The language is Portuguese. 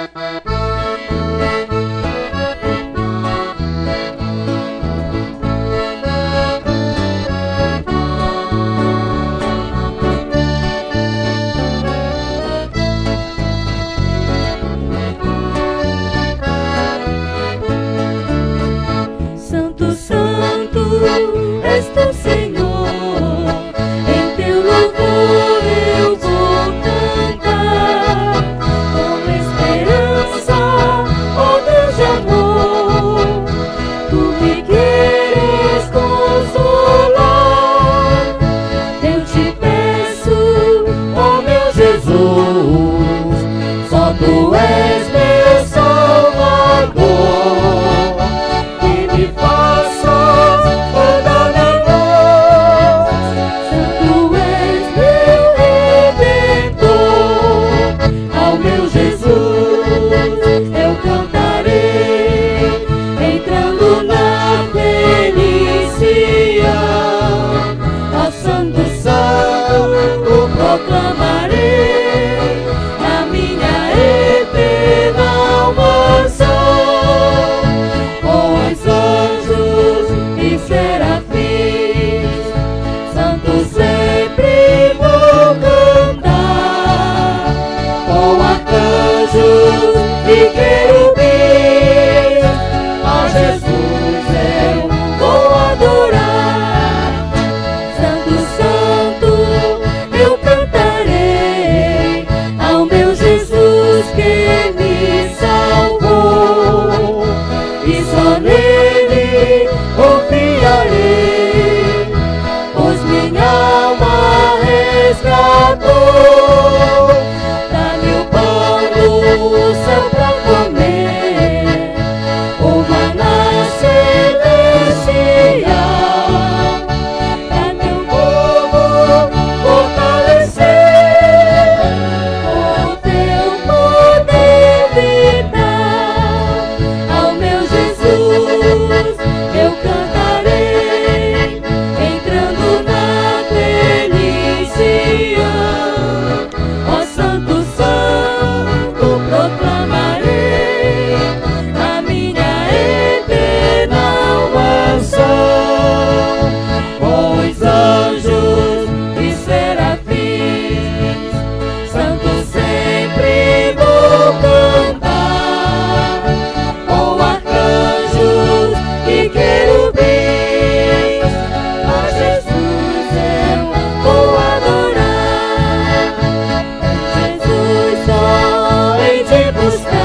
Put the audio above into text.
Santo, Santo, és tu, Senhor, em teu louvor eu vou cantar, com esperança, ó Deus de amor, tu me queres consolar. Eu te peço, ó meu Jesus, só tu és meu Salvador, que me faças andar na luz. Santo és meu Redentor, ao meu Jesus eu cantarei, entrando na felicidade. Ó Santo, Santo, proclamarei na minha eterna mansão, com os anjos e serafins, santo sempre vou cantar, com arcanjos e querubins, a Jesus eu vou adorar. Santo, Santo, eu cantarei ao meu Jesus que me salvou, e só nele confiarei, pois minha alma resgatou. Dá-me o pão do céu pra comer, o maná celestial. Dá-me o povo fortalecer, o teu poder vital. Ao meu Jesus eu cantarei, entrando na felicidade. Ó Santo, Santo, proclamarei a minha eterna mansão, com os anjos e serafins, santo sempre vou cantar, com arcanjos e querubins, a Jesus eu vou adorar. Jesus, só em te buscar.